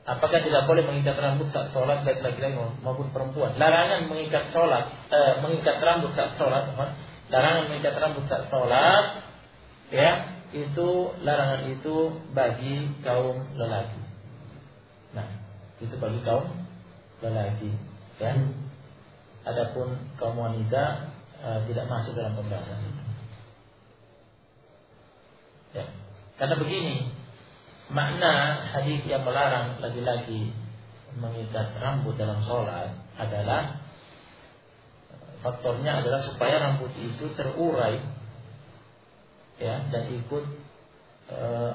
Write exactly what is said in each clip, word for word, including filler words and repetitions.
Apakah tidak boleh mengikat rambut saat sholat baik laki-laki maupun perempuan? Larangan mengikat sholat, eh, mengikat rambut saat sholat, apa? Larangan mengikat rambut saat sholat, ya, itu larangan itu bagi kaum lelaki. Nah, itu bagi kaum lelaki, ya. Adapun kaum wanita eh, tidak masuk dalam pembahasan itu. Ya, karena begini. Makna hadis yang melarang laki-laki mengikat rambut dalam sholat adalah faktornya adalah supaya rambut itu terurai, ya, dan ikut uh,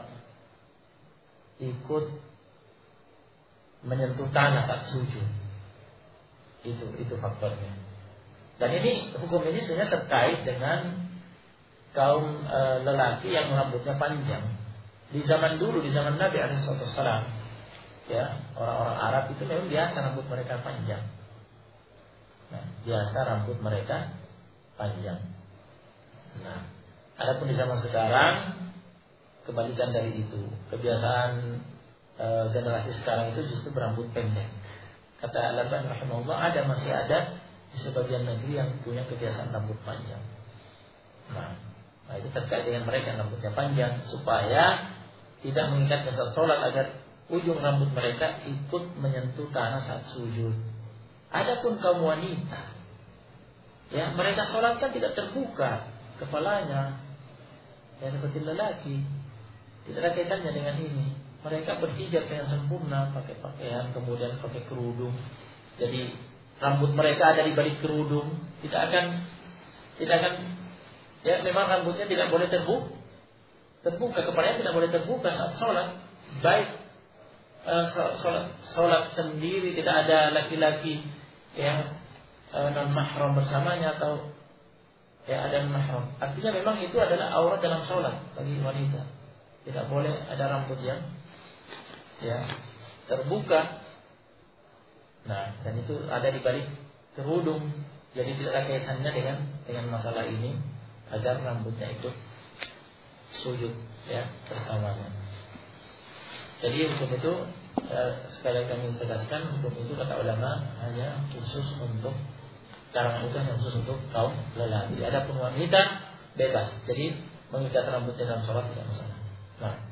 ikut menyentuh tanah saat sujud. Itu itu faktornya. Dan ini hukum ini sebenarnya terkait dengan kaum uh, lelaki yang rambutnya panjang. Di zaman dulu, di zaman Nabi alaihi wasallam, ya, orang-orang Arab itu memang biasa rambut mereka panjang. Nah, biasa rambut mereka panjang. Nah, adapun di zaman sekarang kebalikan dari itu. Kebiasaan e, generasi sekarang itu justru berambut pendek. Kata Al-Albani rahimahullah, ada masih ada di sebagian negeri yang punya kebiasaan rambut panjang. Nah, nah itu terkait dengan mereka rambutnya panjang supaya tidak mengikat saat sholat agar ujung rambut mereka ikut menyentuh tanah saat sujud. Adapun kaum wanita, ya, mereka sholat kan tidak terbuka kepalanya, ya, seperti lelaki. Tidak ada kaitannya dengan ini. Mereka berhijab dengan sempurna, pakai pakaian, kemudian pakai kerudung. Jadi rambut mereka ada di balik kerudung, tidak akan, tidak akan, ya, memang rambutnya tidak boleh terbuka. Terbuka, kepalanya tidak boleh terbuka saat sholat. Baik uh, sholat, sholat sendiri, tidak ada laki-laki yang uh, non mahram bersamanya atau ya ada non mahram. Artinya memang itu adalah aurat dalam sholat bagi wanita. Tidak boleh ada rambut yang ya terbuka. Nah, dan itu ada di balik kerudung. Jadi tidak ada kaitannya dengan dengan masalah ini agar rambutnya itu sujud, ya, bersamanya. Jadi hukum itu eh, sekali kami tegaskan, hukum itu kata ulama hanya khusus untuk karangan itu hanya khusus untuk kaum lelaki. Adapun wanita bebas. Jadi mengikat rambutnya dalam sholat tidak masalah. Nah,